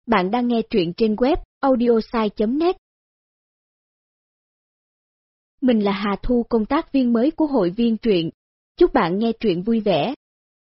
Bạn đang nghe truyện trên web audiosai.net. Mình là Hà Thu, công tác viên mới của hội viên truyện. Chúc bạn nghe truyện vui vẻ.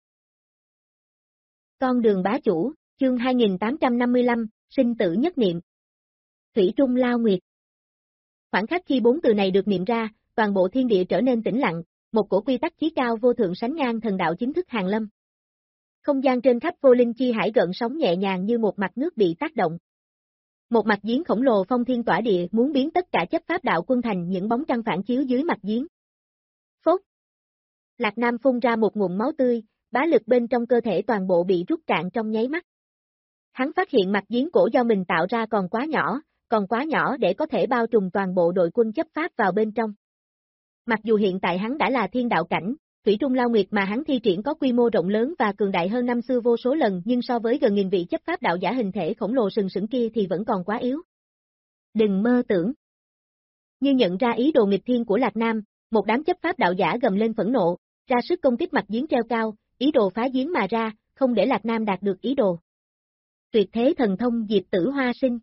Con đường bá chủ, chương 2855, sinh tử nhất niệm. Thủy Trung Lao Nguyệt. Khoảnh khắc khi bốn từ này được niệm ra, toàn bộ thiên địa trở nên tĩnh lặng, một cổ quy tắc chí cao vô thượng sánh ngang thần đạo chính thức hàng lâm. Không gian trên khắp vô linh chi hải gợn sóng nhẹ nhàng như một mặt nước bị tác động. Một mặt giếng khổng lồ phong thiên tỏa địa muốn biến tất cả chấp pháp đạo quân thành những bóng trăng phản chiếu dưới mặt giếng. Phốt. Lạc Nam phun ra một ngụm máu tươi, bá lực bên trong cơ thể toàn bộ bị rút cạn trong nháy mắt. Hắn phát hiện mặt giếng cổ do mình tạo ra còn quá nhỏ để có thể bao trùm toàn bộ đội quân chấp pháp vào bên trong. Mặc dù hiện tại hắn đã là thiên đạo cảnh, Thủy Trung Lao Nguyệt mà hắn thi triển có quy mô rộng lớn và cường đại hơn năm xưa vô số lần, nhưng so với gần nghìn vị chấp pháp đạo giả hình thể khổng lồ sừng sững kia thì vẫn còn quá yếu. Đừng mơ tưởng. Như nhận ra ý đồ nghịch thiên của Lạc Nam, một đám chấp pháp đạo giả gầm lên phẫn nộ, ra sức công kích mặt giếng treo cao, ý đồ phá giếng mà ra, không để Lạc Nam đạt được ý đồ. Tuyệt thế thần thông diệt tử hoa sinh.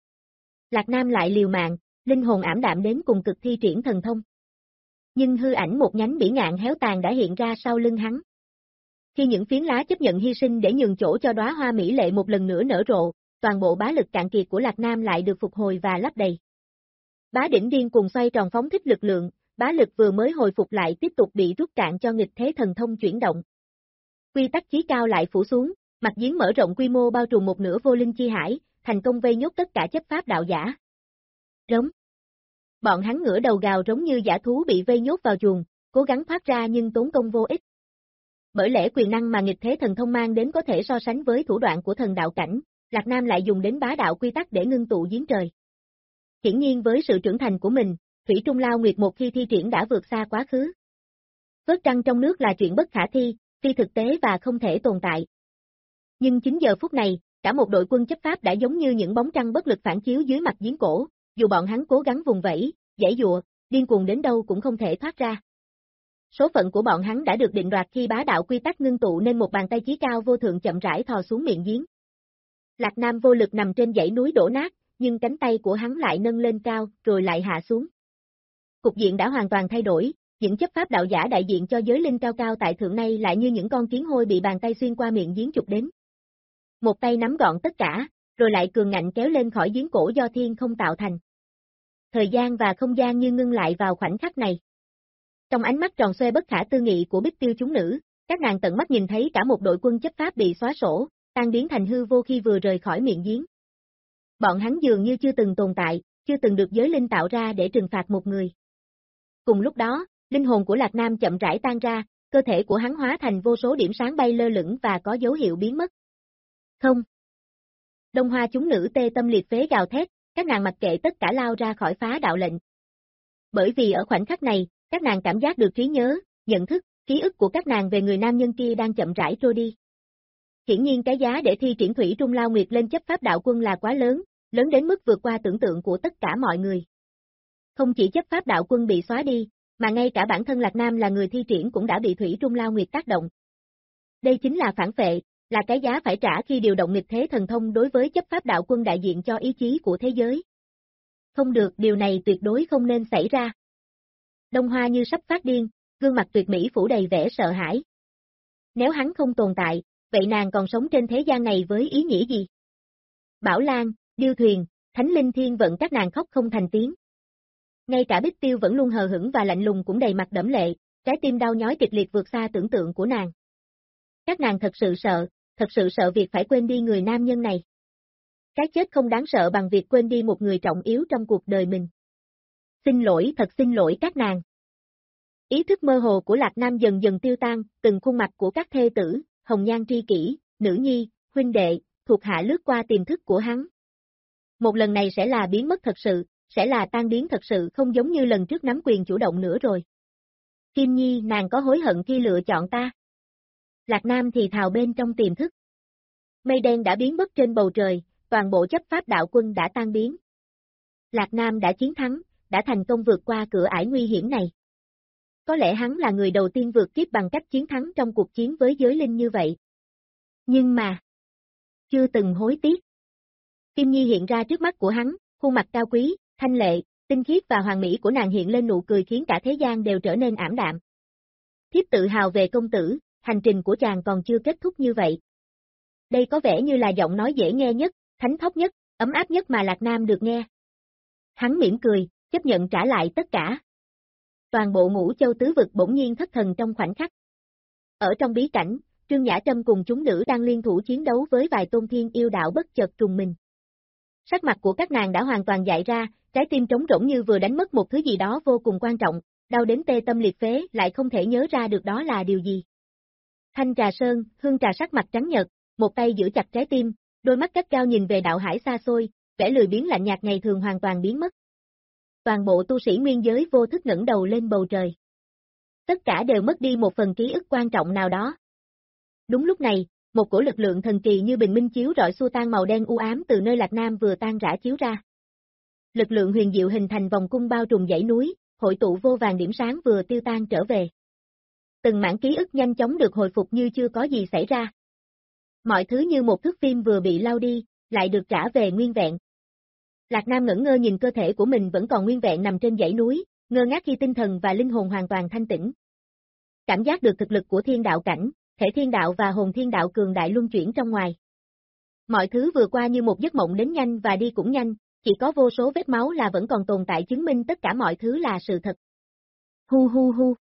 Lạc Nam lại liều mạng, linh hồn ảm đạm đến cùng cực thi triển thần thông. Nhưng hư ảnh một nhánh bỉ ngạn héo tàn đã hiện ra sau lưng hắn. Khi những phiến lá chấp nhận hy sinh để nhường chỗ cho đóa hoa mỹ lệ một lần nữa nở rộ, toàn bộ bá lực cạn kiệt của Lạc Nam lại được phục hồi và lấp đầy. Bá đỉnh điên cùng xoay tròn phóng thích lực lượng, bá lực vừa mới hồi phục lại tiếp tục bị rút cạn cho nghịch thế thần thông chuyển động. Quy tắc chí cao lại phủ xuống, mặt giếng mở rộng quy mô bao trùm một nửa vô linh chi hải, thành công vây nhốt tất cả chấp pháp đạo giả. Rống. Bọn hắn ngửa đầu gào giống như dã thú bị vây nhốt vào chuồng, cố gắng thoát ra nhưng tốn công vô ích. Bởi lẽ quyền năng mà nghịch thế thần thông mang đến có thể so sánh với thủ đoạn của thần đạo cảnh, Lạc Nam lại dùng đến bá đạo quy tắc để ngưng tụ giếng trời. Hiển nhiên với sự trưởng thành của mình, Thủy Trung Lao Nguyệt một khi thi triển đã vượt xa quá khứ. Vớt trăng trong nước là chuyện bất khả thi, phi thực tế và không thể tồn tại. Nhưng chính giờ phút này, cả một đội quân chấp pháp đã giống như những bóng trăng bất lực phản chiếu dưới mặt giếng cổ, dù bọn hắn cố gắng vùng vẫy, giãy giụa, điên cuồng đến đâu cũng không thể thoát ra. Số phận của bọn hắn đã được định đoạt khi bá đạo quy tắc ngưng tụ nên một bàn tay chí cao vô thượng chậm rãi thò xuống miệng giếng. Lạc Nam vô lực nằm trên dãy núi đổ nát, nhưng cánh tay của hắn lại nâng lên cao, rồi lại hạ xuống. Cục diện đã hoàn toàn thay đổi, những chấp pháp đạo giả đại diện cho giới linh cao cao tại thượng nay lại như những con kiến hôi bị bàn tay xuyên qua miệng giếng chụp đến. Một tay nắm gọn tất cả, rồi lại cường ngạnh kéo lên khỏi giếng cổ do thiên không tạo thành. Thời gian và không gian như ngưng lại vào khoảnh khắc này. Trong ánh mắt tròn xoe bất khả tư nghị của Bích Tiêu chúng nữ, các nàng tận mắt nhìn thấy cả một đội quân chấp pháp bị xóa sổ, tan biến thành hư vô khi vừa rời khỏi miệng giếng. Bọn hắn dường như chưa từng tồn tại, chưa từng được giới linh tạo ra để trừng phạt một người. Cùng lúc đó, linh hồn của Lạc Nam chậm rãi tan ra, cơ thể của hắn hóa thành vô số điểm sáng bay lơ lửng và có dấu hiệu biến mất. Không. Đông Hoa chúng nữ tê tâm liệt phế gào thét, các nàng mặc kệ tất cả lao ra khỏi phá đạo lệnh. Bởi vì ở khoảnh khắc này, các nàng cảm giác được trí nhớ, nhận thức, ký ức của các nàng về người nam nhân kia đang chậm rãi trôi đi. Hiển nhiên cái giá để thi triển Thủy Trung Lao Nguyệt lên chấp pháp đạo quân là quá lớn, lớn đến mức vượt qua tưởng tượng của tất cả mọi người. Không chỉ chấp pháp đạo quân bị xóa đi, mà ngay cả bản thân Lạc Nam là người thi triển cũng đã bị Thủy Trung Lao Nguyệt tác động. Đây chính là phản phệ, là cái giá phải trả khi điều động nghịch thế thần thông đối với chấp pháp đạo quân đại diện cho ý chí của thế giới. Không được, điều này tuyệt đối không nên xảy ra. Đông Hoa như sắp phát điên, gương mặt tuyệt mỹ phủ đầy vẻ sợ hãi. Nếu hắn không tồn tại, vậy nàng còn sống trên thế gian này với ý nghĩa gì? Bảo Lan, Điêu Thuyền, Thánh Linh Thiên vận các nàng khóc không thành tiếng. Ngay cả Bích Tiêu vẫn luôn hờ hững và lạnh lùng cũng đầy mặt đẫm lệ, trái tim đau nhói kịch liệt vượt xa tưởng tượng của nàng. Các nàng thật sự sợ việc phải quên đi người nam nhân này. Cái chết không đáng sợ bằng việc quên đi một người trọng yếu trong cuộc đời mình. Xin lỗi, thật xin lỗi các nàng. Ý thức mơ hồ của Lạc Nam dần dần tiêu tan, từng khuôn mặt của các thê tử, hồng nhan tri kỷ, nữ nhi, huynh đệ, thuộc hạ lướt qua tiềm thức của hắn. Một lần này sẽ là biến mất thật sự, sẽ là tan biến thật sự, không giống như lần trước nắm quyền chủ động nữa rồi. Kim Nhi, nàng có hối hận khi lựa chọn ta? Lạc Nam thì thào bên trong tiềm thức. Mây đen đã biến mất trên bầu trời, toàn bộ chấp pháp đạo quân đã tan biến. Lạc Nam đã chiến thắng, đã thành công vượt qua cửa ải nguy hiểm này. Có lẽ hắn là người đầu tiên vượt kiếp bằng cách chiến thắng trong cuộc chiến với giới linh như vậy. Nhưng mà, chưa từng hối tiếc. Kim Nhi hiện ra trước mắt của hắn, khuôn mặt cao quý, thanh lệ, tinh khiết và hoàn mỹ của nàng hiện lên nụ cười khiến cả thế gian đều trở nên ảm đạm. Thiếp tự hào về công tử, hành trình của chàng còn chưa kết thúc như vậy. Đây có vẻ như là giọng nói dễ nghe nhất, thánh thót nhất, ấm áp nhất mà Lạc Nam được nghe. Hắn mỉm cười, chấp nhận trả lại tất cả. Toàn bộ Ngũ Châu tứ vực bỗng nhiên thất thần trong khoảnh khắc. Ở trong bí cảnh, Trương Nhã Trâm cùng chúng nữ đang liên thủ chiến đấu với vài tôn thiên yêu đạo bất chợt trùng mình. Sắc mặt của các nàng đã hoàn toàn dại ra, trái tim trống rỗng như vừa đánh mất một thứ gì đó vô cùng quan trọng, đau đến tê tâm liệt phế lại không thể nhớ ra được đó là điều gì. Thanh Trà Sơn, Hương Trà sắc mặt trắng nhợt, một tay giữ chặt trái tim, đôi mắt cắt cao nhìn về đạo hải xa xôi, vẻ lười biếng lạnh nhạt ngày thường hoàn toàn biến mất. Toàn bộ tu sĩ nguyên giới vô thức ngẩng đầu lên bầu trời. Tất cả đều mất đi một phần ký ức quan trọng nào đó. Đúng lúc này, một cổ lực lượng thần kỳ như bình minh chiếu rọi xua tan màu đen u ám từ nơi Lạc Nam vừa tan rã chiếu ra. Lực lượng huyền diệu hình thành vòng cung bao trùm dãy núi, hội tụ vô vàng điểm sáng vừa tiêu tan trở về. Từng mảng ký ức nhanh chóng được hồi phục như chưa có gì xảy ra. Mọi thứ như một thước phim vừa bị lau đi, lại được trả về nguyên vẹn. Lạc Nam ngẩn ngơ nhìn cơ thể của mình vẫn còn nguyên vẹn nằm trên dãy núi, ngơ ngác khi tinh thần và linh hồn hoàn toàn thanh tĩnh. Cảm giác được thực lực của thiên đạo cảnh, thể thiên đạo và hồn thiên đạo cường đại luân chuyển trong ngoài. Mọi thứ vừa qua như một giấc mộng đến nhanh và đi cũng nhanh, chỉ có vô số vết máu là vẫn còn tồn tại chứng minh tất cả mọi thứ là sự thật. Hu hu hu.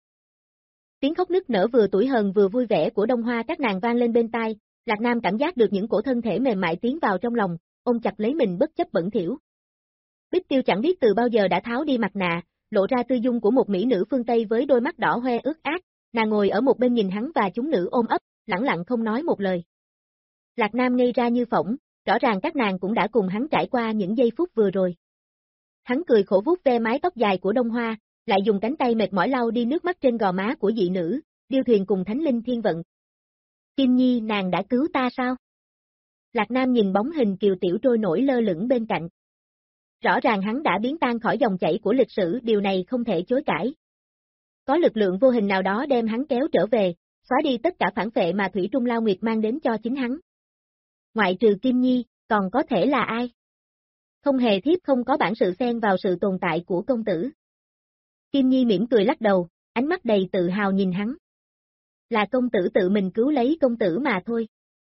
Tiếng khóc nức nở vừa tủi hờn vừa vui vẻ của Đông Hoa các nàng vang lên bên tai, Lạc Nam cảm giác được những cổ thân thể mềm mại tiến vào trong lòng, ôm chặt lấy mình bất chấp bẩn thỉu. Bích Tiêu chẳng biết từ bao giờ đã tháo đi mặt nạ, lộ ra tư dung của một mỹ nữ phương Tây với đôi mắt đỏ hoe ướt át, nàng ngồi ở một bên nhìn hắn và chúng nữ ôm ấp, lẳng lặng không nói một lời. Lạc Nam ngây ra như phỗng, rõ ràng các nàng cũng đã cùng hắn trải qua những giây phút vừa rồi. Hắn cười khổ vuốt ve mái tóc dài của Đông Hoa, lại dùng cánh tay mệt mỏi lau đi nước mắt trên gò má của dị nữ, điêu thuyền cùng thánh linh thiên vận. Kim Nhi, nàng đã cứu ta sao? Lạc Nam nhìn bóng hình kiều tiểu trôi nổi lơ lửng bên cạnh. Rõ ràng hắn đã biến tan khỏi dòng chảy của lịch sử, điều này không thể chối cãi. Có lực lượng vô hình nào đó đem hắn kéo trở về, xóa đi tất cả phản phệ mà Thủy Trung Lao Nguyệt mang đến cho chính hắn. Ngoại trừ Kim Nhi, còn có thể là ai? Không hề, thiếp không có bản sự xen vào sự tồn tại của công tử. Kim Nhi mỉm cười lắc đầu, ánh mắt đầy tự hào nhìn hắn. Là công tử tự mình cứu lấy công tử mà thôi.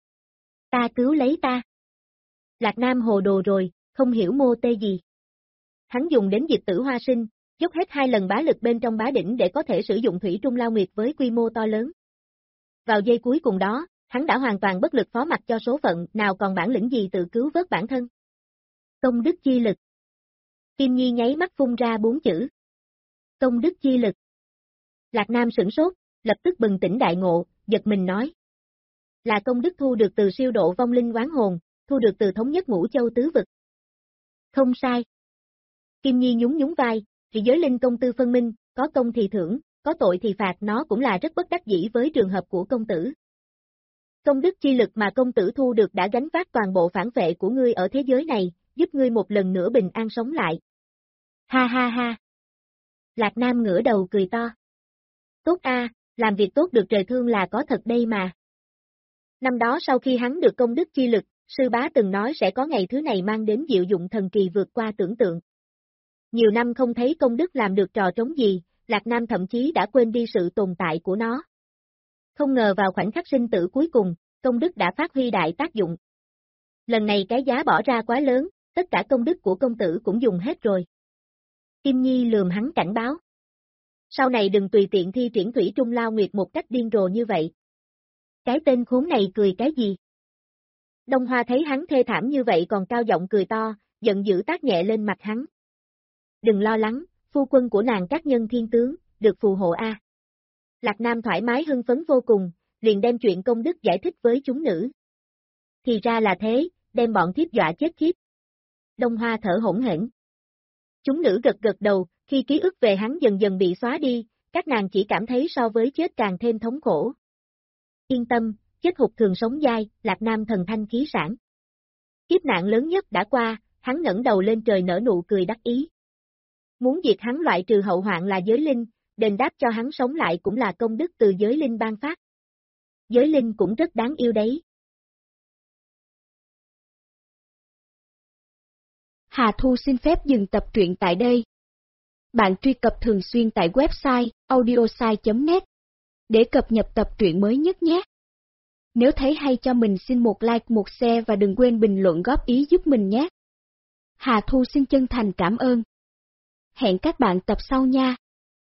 Ta cứu lấy ta. Lạc Nam hồ đồ rồi, không hiểu mô tê gì. Hắn dùng đến dịch tử hoa sinh, dốc hết 2 lần bá lực bên trong bá đỉnh để có thể sử dụng Thủy Trung Lao Nguyệt với quy mô to lớn. Vào giây cuối cùng đó, hắn đã hoàn toàn bất lực phó mặc cho số phận, nào còn bản lĩnh gì tự cứu vớt bản thân. Công đức chi lực. Kim Nhi nháy mắt phun ra 4 chữ. Công đức chi lực. Lạc Nam sửng sốt, lập tức bừng tỉnh đại ngộ, giật mình nói. Là công đức thu được từ siêu độ vong linh oán hồn, thu được từ thống nhất Ngũ Châu tứ vực. Không sai. Kim Nhi nhún nhún vai, thì giới linh công tư phân minh, có công thì thưởng, có tội thì phạt, nó cũng là rất bất đắc dĩ với trường hợp của công tử. Công đức chi lực mà công tử thu được đã gánh vác toàn bộ phản vệ của ngươi ở thế giới này, giúp ngươi một lần nữa bình an sống lại. Ha ha ha. Lạc Nam ngửa đầu cười to. Tốt a, làm việc tốt được trời thương là có thật đây mà. Năm đó sau khi hắn được công đức chi lực, sư bá từng nói sẽ có ngày thứ này mang đến diệu dụng thần kỳ vượt qua tưởng tượng. Nhiều năm không thấy công đức làm được trò trống gì, Lạc Nam thậm chí đã quên đi sự tồn tại của nó. Không ngờ vào khoảnh khắc sinh tử cuối cùng, công đức đã phát huy đại tác dụng. Lần này cái giá bỏ ra quá lớn, tất cả công đức của công tử cũng dùng hết rồi. Kim Nhi lườm hắn cảnh báo. Sau này đừng tùy tiện thi triển Thủy Trung Lao Nguyệt một cách điên rồ như vậy. Cái tên khốn này cười cái gì? Đông Hoa thấy hắn thê thảm như vậy còn cao giọng cười to, giận dữ tát nhẹ lên mặt hắn. Đừng lo lắng, phu quân của nàng các nhân thiên tướng, được phù hộ a. Lạc Nam thoải mái hưng phấn vô cùng, liền đem chuyện công đức giải thích với chúng nữ. Thì ra là thế, đem bọn thiếp dọa chết thiếp. Đông Hoa thở hổn hển. Chúng nữ gật gật đầu, khi ký ức về hắn dần dần bị xóa đi, các nàng chỉ cảm thấy so với chết càng thêm thống khổ. Yên tâm, chết hụt thường sống dai, Lạc Nam thần thanh khí sản. Kiếp nạn lớn nhất đã qua, hắn ngẩng đầu lên trời nở nụ cười đắc ý. Muốn diệt hắn loại trừ hậu hoạn là giới linh, đền đáp cho hắn sống lại cũng là công đức từ giới linh ban phát. Giới linh cũng rất đáng yêu đấy. Hà Thu xin phép dừng tập truyện tại đây. Bạn truy cập thường xuyên tại website audiosai.net để cập nhật tập truyện mới nhất nhé. Nếu thấy hay cho mình xin một like, một share và đừng quên bình luận góp ý giúp mình nhé. Hà Thu xin chân thành cảm ơn. Hẹn các bạn tập sau nha.